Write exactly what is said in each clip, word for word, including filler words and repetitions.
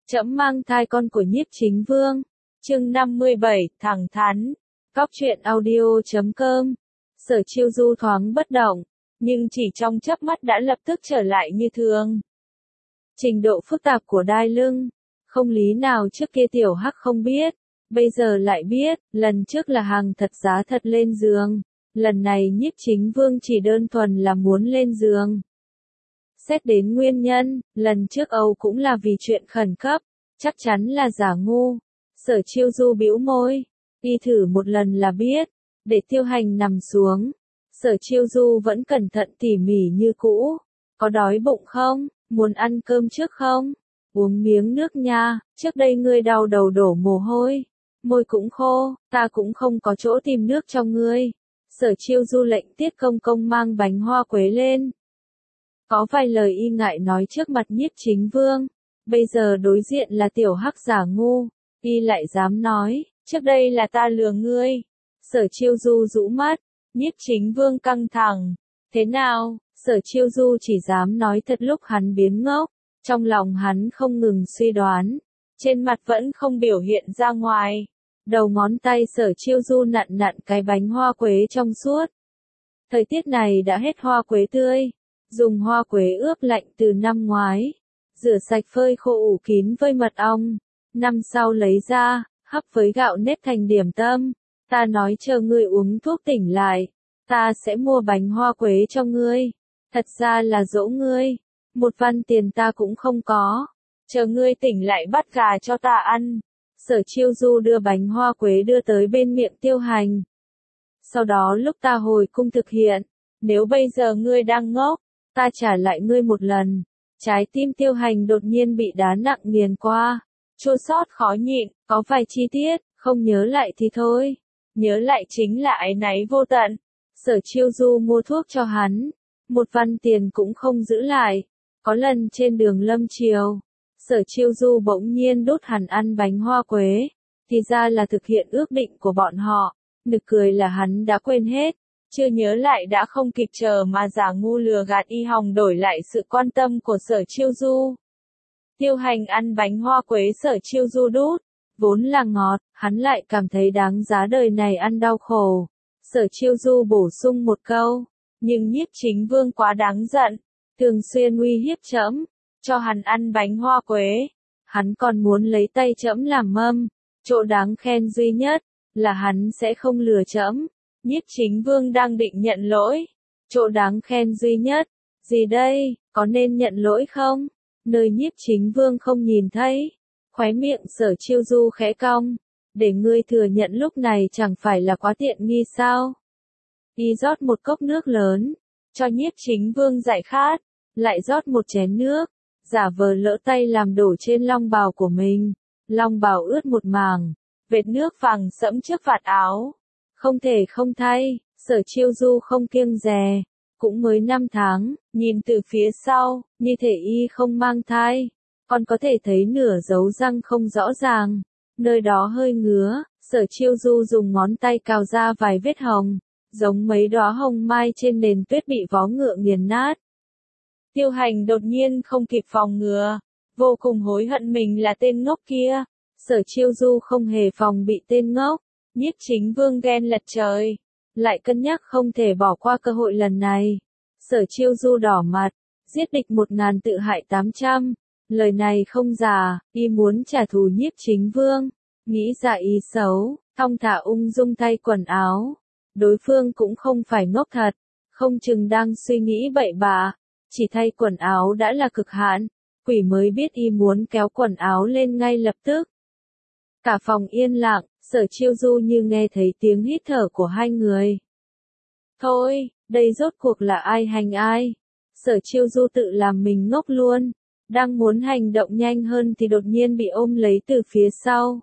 Trẫm mang thai con của Nhiếp Chính Vương. Chương năm mươi bảy, thẳng thắn. Cóc truyện audio chấm com. Sở Chiêu Du thoáng bất động, nhưng chỉ trong chớp mắt đã lập tức trở lại như thường. Trình độ phức tạp của đai lưng, không lý nào trước kia tiểu hắc không biết, bây giờ lại biết. Lần trước là hàng thật giá thật lên giường, lần này Nhiếp Chính Vương chỉ đơn thuần là muốn lên giường. Xét đến nguyên nhân, lần trước Âu cũng là vì chuyện khẩn cấp, chắc chắn là giả ngu. Sở Chiêu Du bĩu môi, đi thử một lần là biết, để Tiêu Hành nằm xuống. Sở Chiêu Du vẫn cẩn thận tỉ mỉ như cũ. Có đói bụng không? Muốn ăn cơm trước không? Uống miếng nước nha, trước đây ngươi đau đầu đổ mồ hôi, môi cũng khô, ta cũng không có chỗ tìm nước cho ngươi. Sở Chiêu Du lệnh Tiết Công Công mang bánh hoa quế lên. Có vài lời y ngại nói trước mặt Nhiếp Chính Vương, bây giờ đối diện là tiểu hắc giả ngu, y lại dám nói, trước đây là ta lừa ngươi. Sở Chiêu Du rũ mắt, Nhiếp Chính Vương căng thẳng, thế nào? Sở Chiêu Du chỉ dám nói thật lúc hắn biến ngốc, trong lòng hắn không ngừng suy đoán, trên mặt vẫn không biểu hiện ra ngoài. Đầu ngón tay Sở Chiêu Du nặn nặn cái bánh hoa quế trong suốt. Thời tiết này đã hết hoa quế tươi, dùng hoa quế ướp lạnh từ năm ngoái, rửa sạch phơi khô ủ kín với mật ong, năm sau lấy ra, hấp với gạo nếp thành điểm tâm. Ta nói chờ ngươi uống thuốc tỉnh lại, ta sẽ mua bánh hoa quế cho ngươi. Thật ra là dỗ ngươi, một văn tiền ta cũng không có, chờ ngươi tỉnh lại bắt gà cho ta ăn. Sở Chiêu Du đưa bánh hoa quế đưa tới bên miệng Tiêu Hành. Sau đó lúc ta hồi cung thực hiện, nếu bây giờ ngươi đang ngốc, ta trả lại ngươi một lần. Trái tim Tiêu Hành đột nhiên bị đá nặng nghiền qua, chua xót khó nhịn, có vài chi tiết, không nhớ lại thì thôi, nhớ lại chính là áy náy vô tận. Sở Chiêu Du mua thuốc cho hắn, một văn tiền cũng không giữ lại. Có lần trên đường Lâm Triều, Sở Chiêu Du bỗng nhiên đốt hẳn ăn bánh hoa quế, thì ra là thực hiện ước định của bọn họ. Nực cười là hắn đã quên hết, chưa nhớ lại đã không kịp chờ mà giả ngu lừa gạt y hòng đổi lại sự quan tâm của Sở Chiêu Du. Tiêu Hành ăn bánh hoa quế Sở Chiêu Du đút, vốn là ngọt, hắn lại cảm thấy đáng giá đời này ăn đau khổ. Sở Chiêu Du bổ sung một câu, nhưng Nhiếp Chính Vương quá đáng giận, thường xuyên uy hiếp trẫm, cho hắn ăn bánh hoa quế, hắn còn muốn lấy tay trẫm làm mâm. Chỗ đáng khen duy nhất là hắn sẽ không lừa trẫm. Nhiếp Chính Vương đang định nhận lỗi. Chỗ đáng khen duy nhất, gì đây, có nên nhận lỗi không? Nơi Nhiếp Chính Vương không nhìn thấy, khóe miệng Sở Chiêu Du khẽ cong, để ngươi thừa nhận lúc này chẳng phải là quá tiện nghi sao? Y rót một cốc nước lớn, cho Nhiếp Chính Vương giải khát, lại rót một chén nước, giả vờ lỡ tay làm đổ trên long bào của mình. Long bào ướt một mảng, vệt nước vàng sẫm trước vạt áo. Không thể không thay, Sở Chiêu Du không kiêng dè, cũng mới năm tháng, nhìn từ phía sau, như thể y không mang thai, còn có thể thấy nửa dấu răng không rõ ràng, nơi đó hơi ngứa. Sở Chiêu Du dùng ngón tay cào ra vài vết hồng, giống mấy đóa hồng mai trên nền tuyết bị vó ngựa nghiền nát. Tiêu Hành đột nhiên không kịp phòng ngừa, vô cùng hối hận mình là tên ngốc kia. Sở Chiêu Du không hề phòng bị tên ngốc. Nhiếp Chính Vương ghen lật trời, lại cân nhắc không thể bỏ qua cơ hội lần này. Sở Chiêu Du đỏ mặt, giết địch một ngàn tự hại tám trăm. Lời này không giả, y muốn trả thù Nhiếp Chính Vương, nghĩ ra ý xấu, thong thả ung dung thay quần áo. Đối phương cũng không phải ngốc thật, không chừng đang suy nghĩ bậy bạ, chỉ thay quần áo đã là cực hạn, quỷ mới biết y muốn kéo quần áo lên ngay lập tức. Cả phòng yên lặng, Sở Chiêu Du như nghe thấy tiếng hít thở của hai người. Thôi, đây rốt cuộc là ai hành ai? Sở Chiêu Du tự làm mình ngốc luôn, đang muốn hành động nhanh hơn thì đột nhiên bị ôm lấy từ phía sau.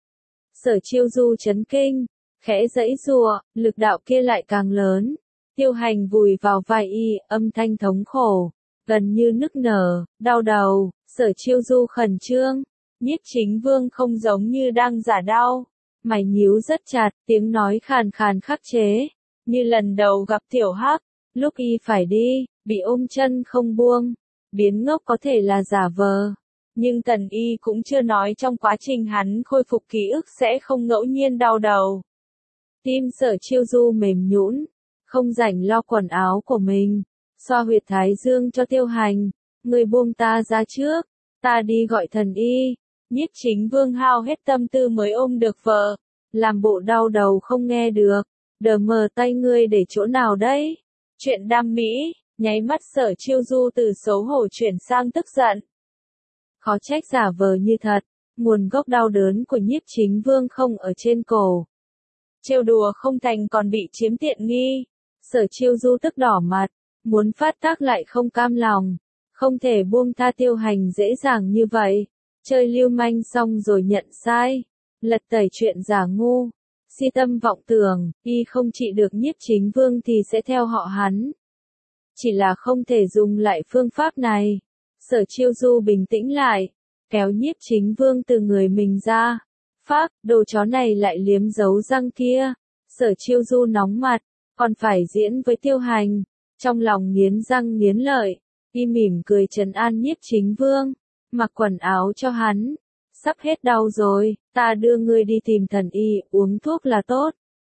Sở Chiêu Du chấn kinh, khẽ giãy giụa, lực đạo kia lại càng lớn. Tiêu Hành vùi vào vai y, âm thanh thống khổ, gần như nức nở, đau đầu. Sở Chiêu Du khẩn trương, Nhiếp Chính Vương không giống như đang giả đau, mày nhíu rất chặt, tiếng nói khàn khàn khắc chế, như lần đầu gặp tiểu hắc, lúc y phải đi, bị ôm chân không buông. Biến ngốc có thể là giả vờ, Nhưng Tần Y cũng chưa nói trong quá trình hắn khôi phục ký ức sẽ không ngẫu nhiên đau đầu. Tim Sở Chiêu Du mềm nhũn, không rảnh lo quần áo của mình, xoa huyệt thái dương cho Tiêu Hành, người buông ta ra trước, ta đi gọi Thần Y. Nhiếp Chính Vương hao hết tâm tư mới ôm được vợ, làm bộ đau đầu không nghe được, đờ mờ tay ngươi để chỗ nào đấy? Chuyện đam mỹ, nháy mắt Sở Chiêu Du từ xấu hổ chuyển sang tức giận. Khó trách giả vờ như thật, nguồn gốc đau đớn của Nhiếp Chính Vương không ở trên cổ. Trêu đùa không thành còn bị chiếm tiện nghi. Sở Chiêu Du tức đỏ mặt, muốn phát tác lại không cam lòng, không thể buông tha Tiêu Hành dễ dàng như vậy. Chơi lưu manh xong rồi nhận sai, lật tẩy chuyện giả ngu, si tâm vọng tưởng, y không trị được Nhiếp Chính Vương thì sẽ theo họ hắn. Chỉ là không thể dùng lại phương pháp này. Sở Chiêu Du bình tĩnh lại, kéo Nhiếp Chính Vương từ người mình ra. Phác, đồ chó này lại liếm dấu răng kia. Sở Chiêu Du nóng mặt, còn phải diễn với Tiêu Hành. Trong lòng nghiến răng nghiến lợi, y mỉm cười trấn an Nhiếp Chính Vương. Mặc quần áo cho hắn. Sắp hết đau rồi, ta đưa ngươi đi tìm Thần Y, uống thuốc là tốt.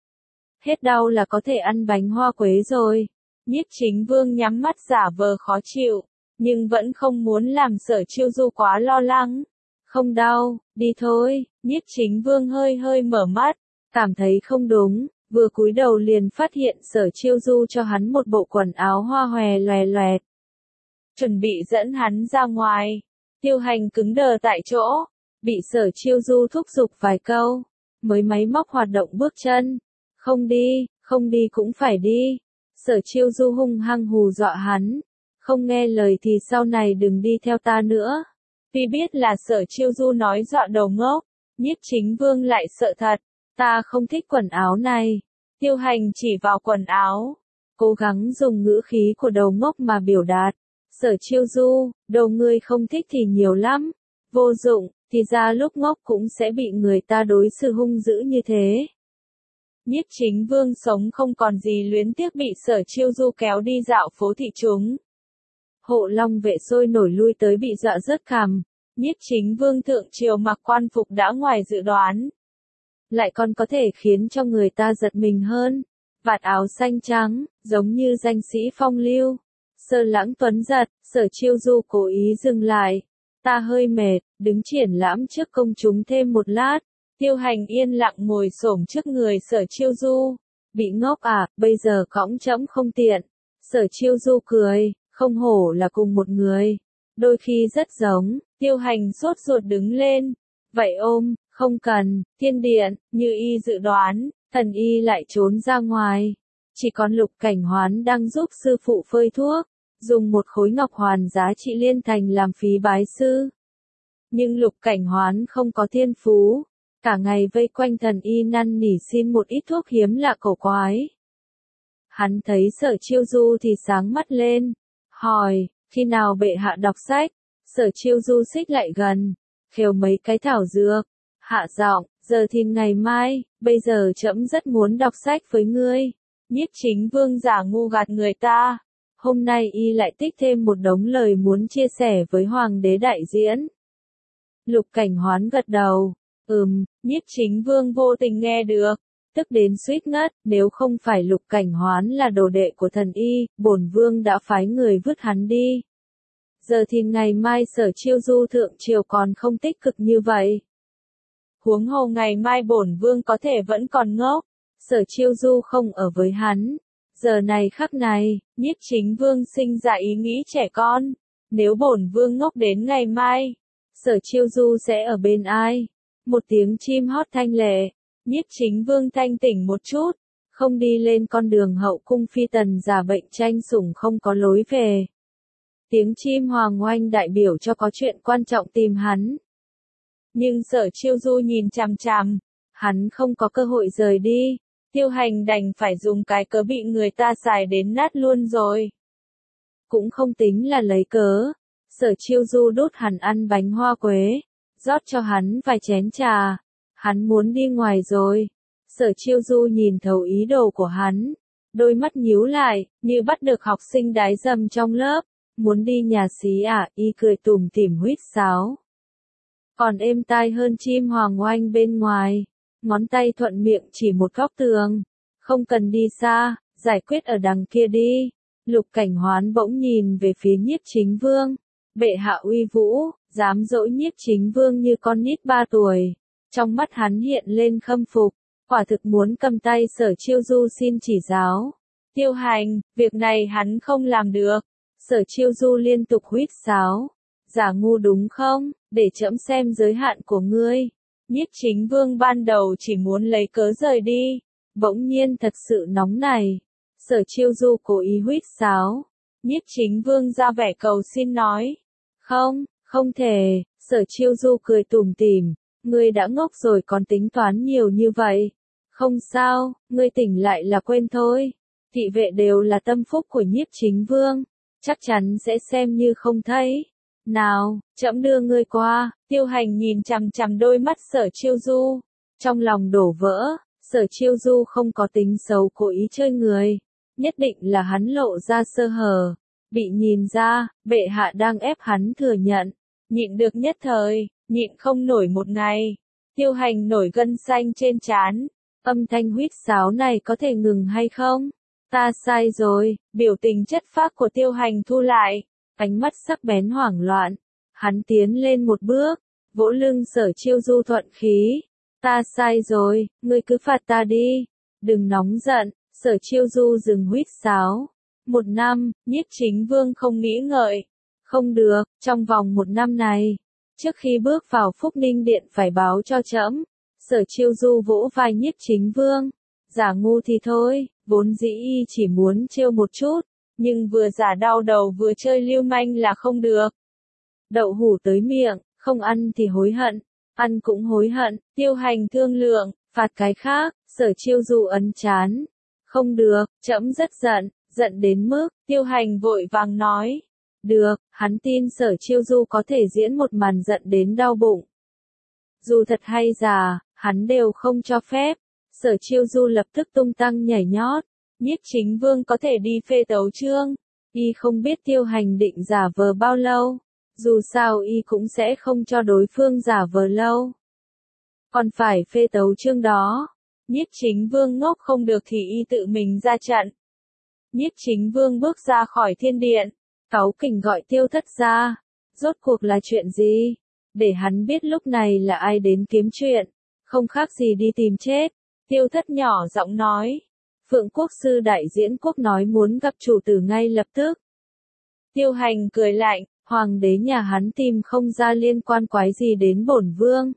Hết đau là có thể ăn bánh hoa quế rồi. Nhiếp Chính Vương nhắm mắt giả vờ khó chịu, nhưng vẫn không muốn làm Sở Chiêu Du quá lo lắng. Không đau, đi thôi. Nhiếp Chính Vương hơi hơi mở mắt, cảm thấy không đúng, vừa cúi đầu liền phát hiện Sở Chiêu Du cho hắn một bộ quần áo hoa hòe loè loẹt. Chuẩn bị dẫn hắn ra ngoài. Tiêu Hành cứng đờ tại chỗ, bị Sở Chiêu Du thúc giục vài câu, mới máy móc hoạt động bước chân. Không đi, không đi cũng phải đi. Sở Chiêu Du hung hăng hù dọa hắn, không nghe lời thì sau này đừng đi theo ta nữa. Vì biết là Sở Chiêu Du nói dọa đầu ngốc, Nhiếp Chính Vương lại sợ thật, ta không thích quần áo này. Tiêu Hành chỉ vào quần áo, cố gắng dùng ngữ khí của đầu ngốc mà biểu đạt. Sở Chiêu Du, đầu ngươi không thích thì nhiều lắm, vô dụng, thì ra lúc ngốc cũng sẽ bị người ta đối xử hung dữ như thế. Nhiếp Chính Vương sống không còn gì luyến tiếc bị Sở Chiêu Du kéo đi dạo phố thị chúng. Hộ Long vệ sôi nổi lui tới bị dọa rớt cằm. Nhiếp Chính Vương thượng triều mặc quan phục đã ngoài dự đoán. Lại còn có thể khiến cho người ta giật mình hơn. Vạt áo xanh trắng, giống như danh sĩ phong lưu. Sơ Lãng tuấn giật, Sở Chiêu Du cố ý dừng lại. Ta hơi mệt, đứng triển lãm trước công chúng thêm một lát. Tiêu Hành yên lặng ngồi xổm trước người Sở Chiêu Du. Bị ngốc à, bây giờ cõng trẫm không tiện. Sở Chiêu Du cười, không hổ là cùng một người. Đôi khi rất giống. Tiêu Hành sốt ruột đứng lên. Vậy ôm, không cần. Thiên điện, như y dự đoán, Thần Y lại trốn ra ngoài. Chỉ còn Lục Cảnh Hoán đang giúp sư phụ phơi thuốc, dùng một khối ngọc hoàn giá trị liên thành làm phí bái sư. Nhưng Lục Cảnh Hoán không có thiên phú, cả ngày vây quanh Thần Y năn nỉ xin một ít thuốc hiếm lạ cổ quái. Hắn thấy Sở Chiêu Du thì sáng mắt lên, hỏi, khi nào bệ hạ đọc sách? Sở Chiêu Du xích lại gần, khều mấy cái thảo dược, hạ giọng, giờ thì ngày mai, bây giờ trẫm rất muốn đọc sách với ngươi. Nhiếp Chính Vương giả ngu gạt người ta. Hôm nay y lại tích thêm một đống lời muốn chia sẻ với Hoàng đế đại diễn. Lục Cảnh Hoán gật đầu. Ừm, Nhiếp Chính Vương vô tình nghe được, tức đến suýt ngất, nếu không phải Lục Cảnh Hoán là đồ đệ của Thần Y, bổn vương đã phái người vứt hắn đi. Giờ thì ngày mai Sở Chiêu Du thượng triều còn không tích cực như vậy. Huống hồ ngày mai bổn vương có thể vẫn còn ngốc. Sở Chiêu Du không ở với hắn. Giờ này khắc này, Nhiếp Chính Vương sinh ra ý nghĩ trẻ con. Nếu bổn vương ngốc đến ngày mai, Sở Chiêu Du sẽ ở bên ai? Một tiếng chim hót thanh lệ. Nhiếp Chính Vương thanh tỉnh một chút, không đi lên con đường hậu cung phi tần giả bệnh tranh sủng không có lối về. Tiếng chim hoàng oanh đại biểu cho có chuyện quan trọng tìm hắn. Nhưng Sở Chiêu Du nhìn chằm chằm, hắn không có cơ hội rời đi. Tiêu Hành đành phải dùng cái cớ bị người ta xài đến nát luôn rồi. Cũng không tính là lấy cớ. Sở Chiêu Du đút hắn ăn bánh hoa quế, rót cho hắn vài chén trà. Hắn muốn đi ngoài rồi. Sở Chiêu Du nhìn thấu ý đồ của hắn, đôi mắt nhíu lại, như bắt được học sinh đái dầm trong lớp. Muốn đi nhà xí à, y cười tủm tỉm huýt sáo. còn êm tai hơn chim hoàng oanh bên ngoài. Ngón tay thuận miệng chỉ một góc tường. Không cần đi xa, giải quyết ở đằng kia đi. Lục Cảnh Hoán bỗng nhìn về phía Nhiếp Chính Vương. Bệ hạ uy vũ, dám dỗ Nhiếp Chính Vương như con nít ba tuổi. Trong mắt hắn hiện lên khâm phục, quả thực muốn cầm tay Sở Chiêu Du xin chỉ giáo. Tiêu Hành, việc này hắn không làm được. Sở Chiêu Du liên tục huýt sáo. Giả ngu đúng không, để trẫm xem giới hạn của ngươi. Nhiếp Chính Vương ban đầu chỉ muốn lấy cớ rời đi, bỗng nhiên thật sự nóng này. Sở Chiêu Du cố ý huýt sáo. Nhiếp Chính Vương ra vẻ cầu xin nói. Không, không thể. Sở Chiêu Du cười tủm tỉm. Ngươi đã ngốc rồi còn tính toán nhiều như vậy. Không sao, ngươi tỉnh lại là quên thôi. Thị vệ đều là tâm phúc của Nhiếp Chính Vương, chắc chắn sẽ xem như không thấy. Nào, trẫm đưa ngươi qua. Tiêu Hành nhìn chằm chằm đôi mắt Sở Chiêu Du, trong lòng đổ vỡ. Sở Chiêu Du không có tính xấu cố ý chơi người, nhất định là hắn lộ ra sơ hở, bị nhìn ra, bệ hạ đang ép hắn thừa nhận. Nhịn được nhất thời, nhịn không nổi một ngày. Tiêu Hành nổi gân xanh trên trán. Âm thanh huýt sáo này có thể ngừng hay không? Ta sai rồi. Biểu tình chất phác của Tiêu Hành thu lại, ánh mắt sắc bén hoảng loạn. Hắn tiến lên một bước, vỗ lưng Sở Chiêu Du thuận khí. Ta sai rồi, ngươi cứ phạt ta đi. Đừng nóng giận. Sở Chiêu Du dừng huýt sáo. Một năm, Nhiếp Chính Vương không nghĩ ngợi. Không được, trong vòng một năm này, trước khi bước vào Phúc Ninh Điện phải báo cho trẫm. Sở Chiêu Du vỗ vai Nhiếp Chính Vương. Giả ngu thì thôi, vốn dĩ y chỉ muốn trêu một chút, nhưng vừa giả đau đầu vừa chơi lưu manh là không được. Đậu hũ tới miệng, không ăn thì hối hận, ăn cũng hối hận. Tiêu Hành thương lượng, phạt cái khác. Sở Chiêu Du ấn chán. Không được, trẫm rất giận, giận đến mức. Tiêu Hành vội vàng nói. Được, hắn tin Sở Chiêu Du có thể diễn một màn giận đến đau bụng. Dù thật hay giả, hắn đều không cho phép. Sở Chiêu Du lập tức tung tăng nhảy nhót. Nhiếp Chính Vương có thể đi phê tấu chương. Y không biết Tiêu Hành định giả vờ bao lâu. Dù sao y cũng sẽ không cho đối phương giả vờ lâu. Còn phải phê tấu chương đó. Nhiếp Chính Vương ngốc không được thì y tự mình ra trận. Nhiếp Chính Vương bước ra khỏi thiên điện, cáu kỉnh gọi Tiêu Thất ra. Rốt cuộc là chuyện gì? Để hắn biết lúc này là ai đến kiếm chuyện, không khác gì đi tìm chết. Tiêu Thất nhỏ giọng nói. Phượng Quốc sư đại diễn quốc nói muốn gặp chủ tử ngay lập tức. Tiêu Hành cười lạnh, hoàng đế nhà hắn tìm không ra liên quan quái gì đến bổn vương.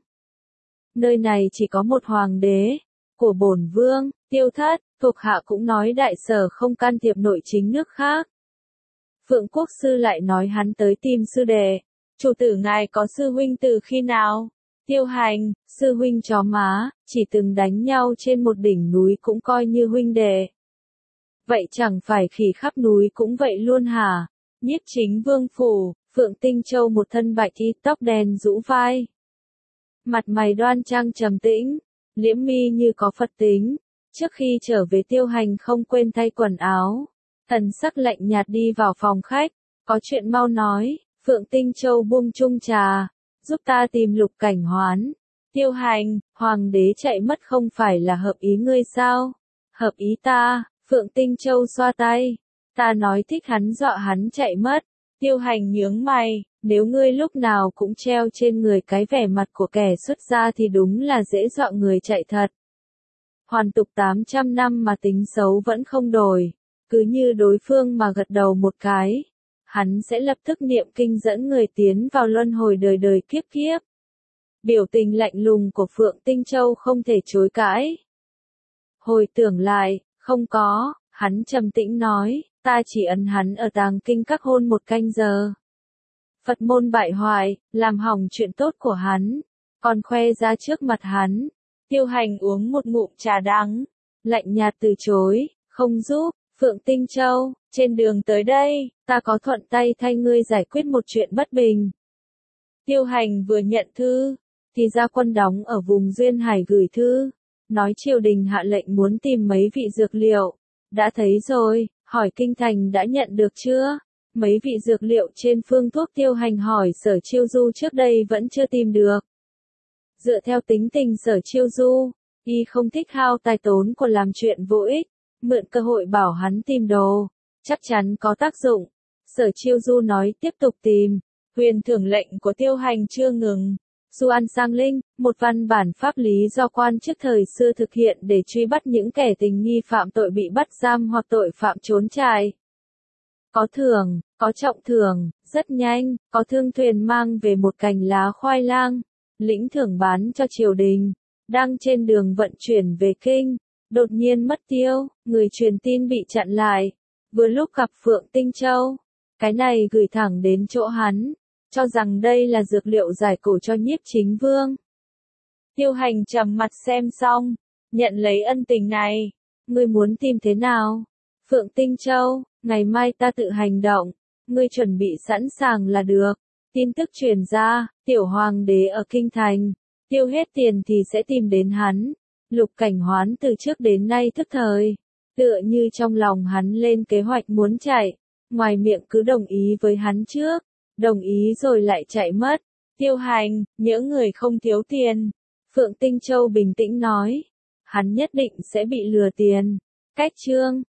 Nơi này chỉ có một hoàng đế, của bổn vương. Tiêu Thất, thuộc hạ cũng nói đại sở không can thiệp nội chính nước khác. Phượng Quốc sư lại nói hắn tới tìm sư đệ. Chủ tử ngài có sư huynh từ khi nào? Tiêu Hành, sư huynh chó má, chỉ từng đánh nhau trên một đỉnh núi cũng coi như huynh đệ. Vậy chẳng phải khỉ khắp núi cũng vậy luôn hả? Nhiếp Chính Vương phủ, Phượng Tinh Châu một thân bạch y tóc đen rũ vai. Mặt mày đoan trang trầm tĩnh, liễm mi như có Phật tính. Trước khi trở về Tiêu Hành không quên thay quần áo. Thần sắc lạnh nhạt đi vào phòng khách. Có chuyện mau nói. Phượng Tinh Châu buông chung trà. Giúp ta tìm Lục Cảnh Hoán. Tiêu Hành, hoàng đế chạy mất không phải là hợp ý ngươi sao? Hợp ý ta. Phượng Tinh Châu xoa tay. Ta nói thích hắn dọa hắn chạy mất. Tiêu Hành nhướng mày. Nếu ngươi lúc nào cũng treo trên người cái vẻ mặt của kẻ xuất gia thì đúng là dễ dọa người chạy thật. Hoàn tục tám trăm năm mà tính xấu vẫn không đổi. Cứ như đối phương mà gật đầu một cái, hắn sẽ lập tức niệm kinh dẫn người tiến vào luân hồi đời đời kiếp kiếp. Biểu tình lạnh lùng của Phượng Tinh Châu không thể chối cãi. Hồi tưởng lại, không có, hắn trầm tĩnh nói, ta chỉ ấn hắn ở tàng kinh các hôn một canh giờ. Phật môn bại hoại, làm hỏng chuyện tốt của hắn, còn khoe ra trước mặt hắn. Tiêu Hành uống một ngụm trà đắng, lạnh nhạt từ chối, không giúp. Phượng Tinh Châu, trên đường tới đây, ta có thuận tay thay ngươi giải quyết một chuyện bất bình. Tiêu Hành vừa nhận thư, thì ra quân đóng ở vùng Duyên Hải gửi thư, nói triều đình hạ lệnh muốn tìm mấy vị dược liệu. Đã thấy rồi, hỏi kinh thành đã nhận được chưa? Mấy vị dược liệu trên phương thuốc Tiêu Hành hỏi Sở Chiêu Du trước đây vẫn chưa tìm được. Dựa theo tính tình Sở Chiêu Du, y không thích hao tài tốn của làm chuyện vô ích, mượn cơ hội bảo hắn tìm đồ, chắc chắn có tác dụng. Sở Chiêu Du nói tiếp tục tìm, huyền thưởng lệnh của Tiêu Hành chưa ngừng. Du An Sang Linh, một văn bản pháp lý do quan chức thời xưa thực hiện để truy bắt những kẻ tình nghi phạm tội bị bắt giam hoặc tội phạm trốn trại. Có thưởng, có trọng thưởng, rất nhanh, có thương thuyền mang về một cành lá khoai lang, lĩnh thưởng bán cho triều đình, đang trên đường vận chuyển về kinh, đột nhiên mất tiêu, người truyền tin bị chặn lại, vừa lúc gặp Phượng Tinh Châu, cái này gửi thẳng đến chỗ hắn, cho rằng đây là dược liệu giải cổ cho Nhiếp Chính Vương. Tiêu Hành trầm mặt xem xong, nhận lấy ân tình này, ngươi muốn tìm thế nào? Phượng Tinh Châu, ngày mai ta tự hành động, ngươi chuẩn bị sẵn sàng là được. Tin tức truyền ra, tiểu hoàng đế ở kinh thành, tiêu hết tiền thì sẽ tìm đến hắn. Lục Cảnh Hoán từ trước đến nay thức thời, tựa như trong lòng hắn lên kế hoạch muốn chạy, ngoài miệng cứ đồng ý với hắn trước, đồng ý rồi lại chạy mất. Tiêu Hành, những người không thiếu tiền. Phượng Tinh Châu bình tĩnh nói, hắn nhất định sẽ bị lừa tiền. Cách chương